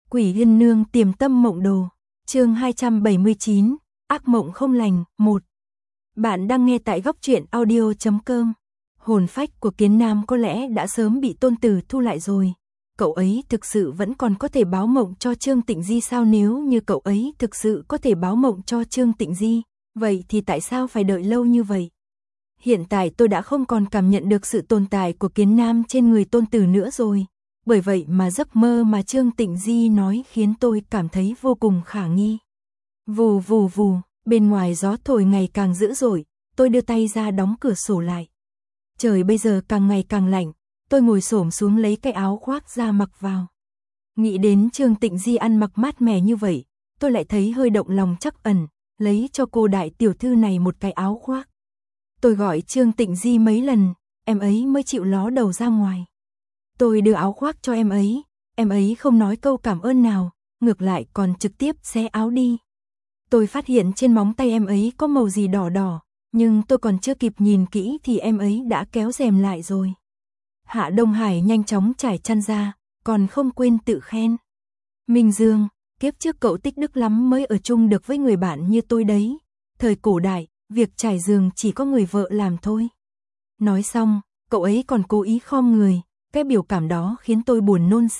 Quỷ Yên Nương Tiềm Tâm Mộng Đồ, chương 279, Ác Mộng Không Lành, 1. Bạn đang nghe tại góc truyện audio.com. Hồn phách của Kiến Nam có lẽ đã sớm bị Tôn Tử thu lại rồi. Cậu ấy thực sự vẫn còn có thể báo mộng cho Trương Tịnh Di sao? Nếu như cậu ấy thực sự có thể báo mộng cho Trương Tịnh Di, vậy thì tại sao phải đợi lâu như vậy? Hiện tại tôi đã không còn cảm nhận được sự tồn tại của Kiến Nam trên người Tôn Tử nữa rồi. Bởi vậy mà giấc mơ mà Trương Tịnh Di nói khiến tôi cảm thấy vô cùng khả nghi. Vù vù vù, bên ngoài gió thổi ngày càng dữ dội, tôi đưa tay ra đóng cửa sổ lại. Trời bây giờ càng ngày càng lạnh, tôi ngồi xổm xuống lấy cái áo khoác ra mặc vào. Nghĩ đến Trương Tịnh Di ăn mặc mát mẻ như vậy, tôi lại thấy hơi động lòng trắc ẩn, lấy cho cô đại tiểu thư này một cái áo khoác. Tôi gọi Trương Tịnh Di mấy lần, em ấy mới chịu ló đầu ra ngoài. Tôi đưa áo khoác cho em ấy không nói câu cảm ơn nào, ngược lại còn trực tiếp xé áo đi. Tôi phát hiện trên móng tay em ấy có màu gì đỏ đỏ, nhưng tôi còn chưa kịp nhìn kỹ thì em ấy đã kéo rèm lại rồi. Hạ Đông Hải nhanh chóng trải chăn ra, còn không quên tự khen. Minh Dương, kiếp trước cậu tích đức lắm mới ở chung được với người bạn như tôi đấy. Thời cổ đại, việc trải giường chỉ có người vợ làm thôi. Nói xong, cậu ấy còn cố ý khom người. Cái biểu cảm đó khiến tôi buồn nôn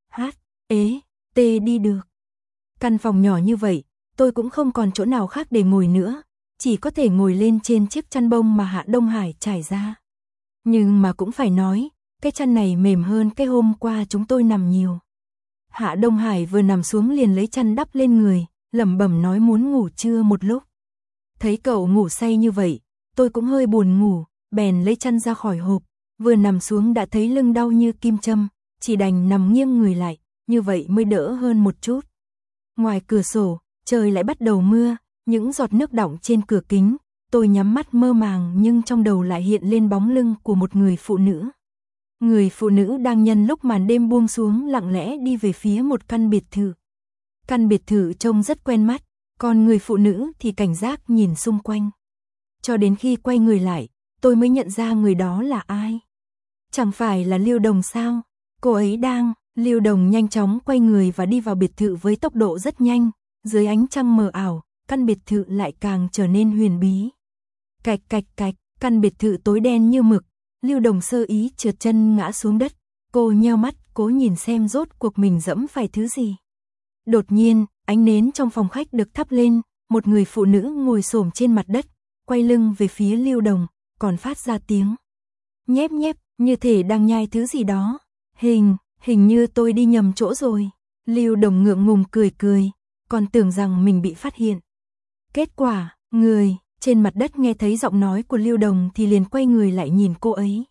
đi được. Căn phòng nhỏ như vậy, tôi cũng không còn chỗ nào khác để ngồi nữa, chỉ có thể ngồi lên trên chiếc chăn bông mà Hạ Đông Hải trải ra. Nhưng mà cũng phải nói, cái chăn này mềm hơn cái hôm qua chúng tôi nằm nhiều. Hạ Đông Hải vừa nằm xuống liền lấy chăn đắp lên người, lẩm bẩm nói muốn ngủ trưa một lúc. Thấy cậu ngủ say như vậy, tôi cũng hơi buồn ngủ, bèn lấy chăn ra khỏi hộp. Vừa nằm xuống đã thấy lưng đau như kim châm, chỉ đành nằm nghiêng người lại, như vậy mới đỡ hơn một chút. Ngoài cửa sổ, trời lại bắt đầu mưa, những giọt nước đọng trên cửa kính, tôi nhắm mắt mơ màng nhưng trong đầu lại hiện lên bóng lưng của một người phụ nữ. Người phụ nữ đang nhân lúc màn đêm buông xuống lặng lẽ đi về phía một căn biệt thự. Căn biệt thự trông rất quen mắt, còn người phụ nữ thì cảnh giác nhìn xung quanh. Cho đến khi quay người lại, tôi mới nhận ra người đó là ai. Chẳng phải là Lưu Đồng sao? Cô ấy Lưu Đồng nhanh chóng quay người và đi vào biệt thự với tốc độ rất nhanh. Dưới ánh trăng mờ ảo, căn biệt thự lại càng trở nên huyền bí. Cạch cạch cạch, căn biệt thự tối đen như mực. Lưu Đồng sơ ý trượt chân ngã xuống đất. Cô nheo mắt, cố nhìn xem rốt cuộc mình dẫm phải thứ gì. Đột nhiên, ánh nến trong phòng khách được thắp lên. Một người phụ nữ ngồi xổm trên mặt đất, quay lưng về phía Lưu Đồng, còn phát ra tiếng nhép nhép, như thể đang nhai thứ gì đó. Hình như tôi đi nhầm chỗ rồi. Lưu Đồng ngượng ngùng cười, còn tưởng rằng mình bị phát hiện. Kết quả, người trên mặt đất nghe thấy giọng nói của Lưu Đồng thì liền quay người lại nhìn cô ấy.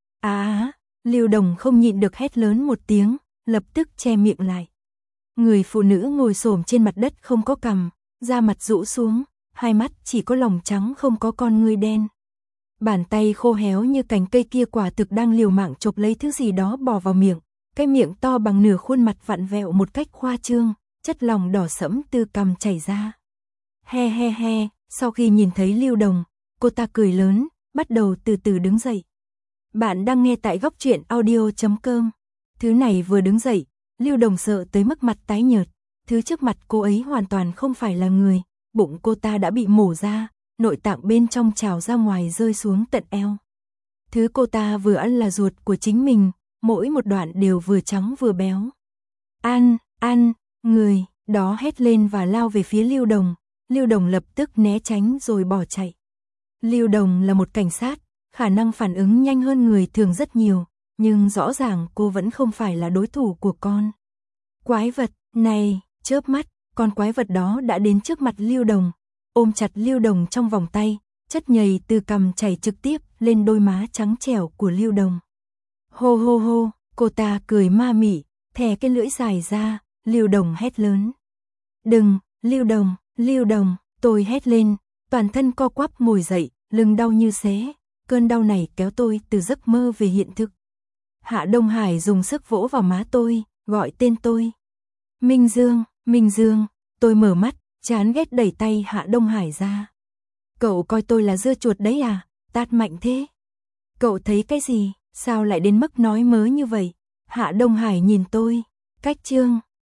Lưu Đồng không nhịn được hét lớn một tiếng, lập tức che miệng lại. Người phụ nữ ngồi xổm trên mặt đất không có cằm, da mặt rũ xuống, hai mắt chỉ có lòng trắng không có con ngươi đen. Bàn tay khô héo như cành cây kia quả thực đang liều mạng chộp lấy thứ gì đó bỏ vào miệng. Cái miệng to bằng nửa khuôn mặt vặn vẹo một cách khoa trương, chất lỏng đỏ sẫm từ cằm chảy ra. He, sau khi nhìn thấy Lưu Đồng, cô ta cười lớn, bắt đầu từ từ đứng dậy. Bạn đang nghe tại góc truyện audio.com. Thứ này vừa đứng dậy, Lưu Đồng sợ tới mức mặt tái nhợt. Thứ trước mặt cô ấy hoàn toàn không phải là người, bụng cô ta đã bị mổ ra. Nội tạng bên trong trào ra ngoài rơi xuống tận eo. Thứ cô ta vừa ăn là ruột của chính mình, mỗi một đoạn đều vừa trắng vừa béo. Người đó hét lên và lao về phía Lưu Đồng. Lưu Đồng lập tức né tránh rồi bỏ chạy. Lưu Đồng là một cảnh sát, khả năng phản ứng nhanh hơn người thường rất nhiều, nhưng rõ ràng cô vẫn không phải là đối thủ của con quái vật này. Chớp mắt, con quái vật đó đã đến trước mặt Lưu Đồng. Ôm chặt Lưu Đồng trong vòng tay, chất nhầy từ cằm chảy trực tiếp lên đôi má trắng trẻo của Lưu Đồng. Hô, cô ta cười ma mị, thè cái lưỡi dài ra, Lưu Đồng hét lớn. Đừng, Lưu Đồng, tôi hét lên, toàn thân co quắp ngồi dậy, lưng đau như xé, cơn đau này kéo tôi từ giấc mơ về hiện thực. Hạ Đông Hải dùng sức vỗ vào má tôi, gọi tên tôi. Minh Dương, tôi mở mắt. Chán ghét đẩy tay Hạ Đông Hải ra. Cậu coi tôi là dưa chuột đấy à? Tát mạnh thế. Cậu thấy cái gì? Sao lại đến mức nói mớ như vậy? Hạ Đông Hải nhìn tôi. Cách chương